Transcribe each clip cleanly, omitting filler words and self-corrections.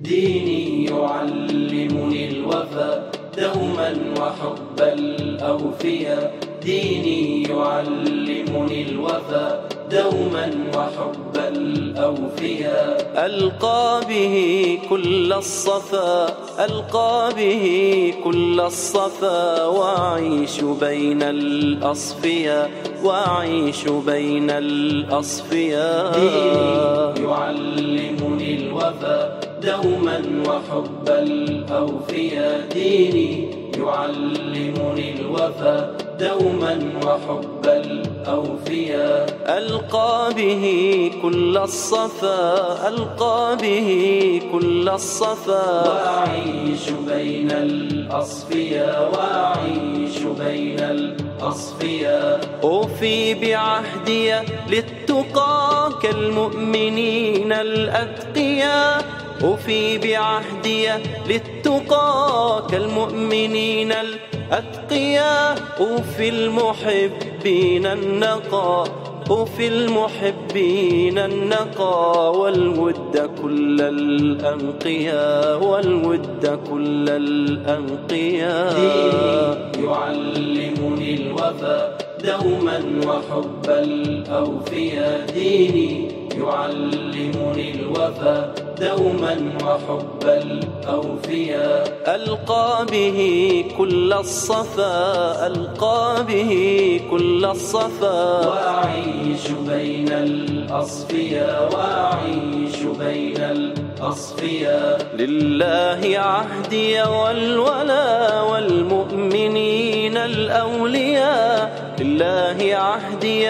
ديني يعلمني الوفا دوما وحب الأوفياء. ديني يعلمني الوفا دوما وحب الأوفياء. ألقى به كل الصفا، ألقى به كل الصفا، وأعيش بين الأصفياء، وأعيش بين الأصفياء. ديني يعلمني الوفا دوما وحب الأوفياء. ديني يعلمني الوفا دوما وحب الأوفياء. ألقى به كل الصفا، ألقى به كل الصفا، وأعيش بين الأصفياء، وأعيش بين الأصفياء. أوفي بعهدي للتقى كالمؤمنين الأتقياء، أوفي بعهدي للتقى كالمؤمنين الأتقياء. أوفي المحبين النقى، أوفي المحبين النقى، والود كل الأنقياء، والود كل الأنقياء. ديني يعلمني الوفا دوما وحب الأوفياء. ديني يعلمني الوفا دوما وحب الأوفياء. ألقى به كل الصفا، ألقى به كل الصفا، وأعيش بين الأصفياء، وأعيش بين الأصفياء. لله عهدي والولا والمؤمنين الأولياء، لله عهدي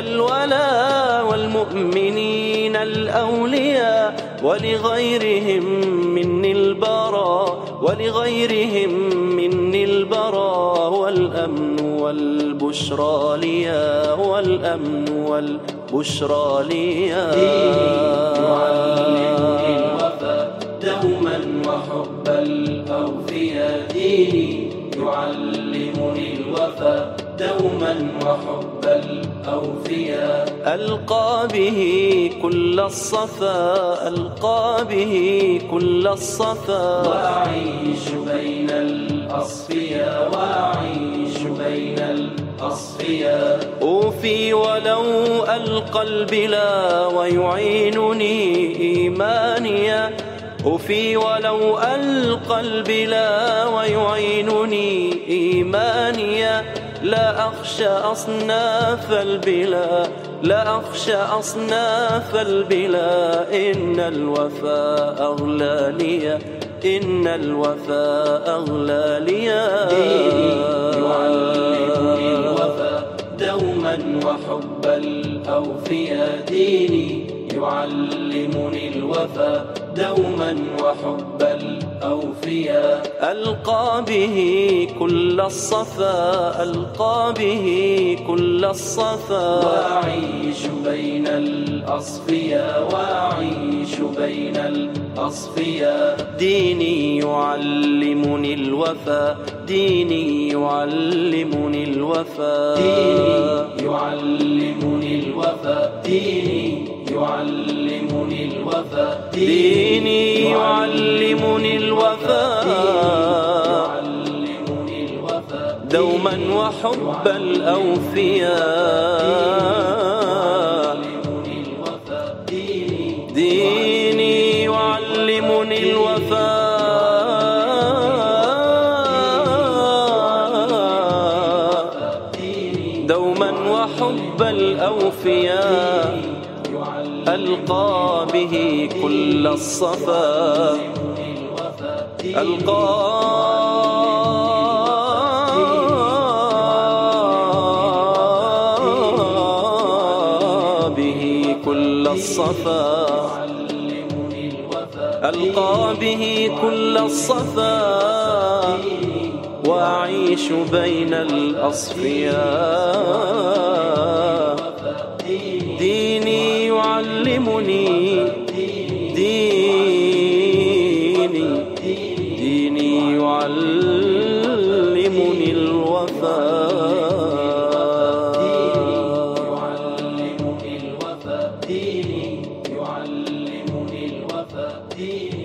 والولا والمؤمنين الأولياء. ولغيرهم مني البراء، ولغيرهم مني البراء. والأمن والبشرى ليا، والأمن والبشرى ليا. ديني يعلمني الوفا دوما وحب الأوفياء. ديني يعلمني الوفا دوما وحب الأوفياء. ألقى به كل الصفا، ألقى به كل الصفا، وأعيش بين الأصفياء، وأعيش بين الأصفياء. أوفي ولو ألقى البلا ويعينني إيمانيا، أوفي ولو ألقى البلا ويعينني إيمانيا. لا أخشى أصناف البلا، لا أخشى أصناف البلا. إن الوفاء أغلى لي، إن الوفاء أغلى لي. ديني يعلمني الوفا دوما وحب الأوفياء. ديني يعلمني الوفا دوما وحب الأوفياء. ألقى به كل الصفا، ألقى به كل الصفا، وأعيش بين الأصفياء، وأعيش بين الأصفياء. ديني يعلمني الوفا، ديني يعلمني الوفا. ديني يعلمني الوفا، ديني يعلمني الوفا. ديني يعلمني الوفا دوما وحب الأوفياء. ديني يعلمني الوفا دوما وحب الأوفياء. ألقى به كل الصفا، ألقى به كل الصفا، ألقى به كل الصفا، وأعيش بين الأصفياء. ديني يعلمني، ديني يعلمني الوفا.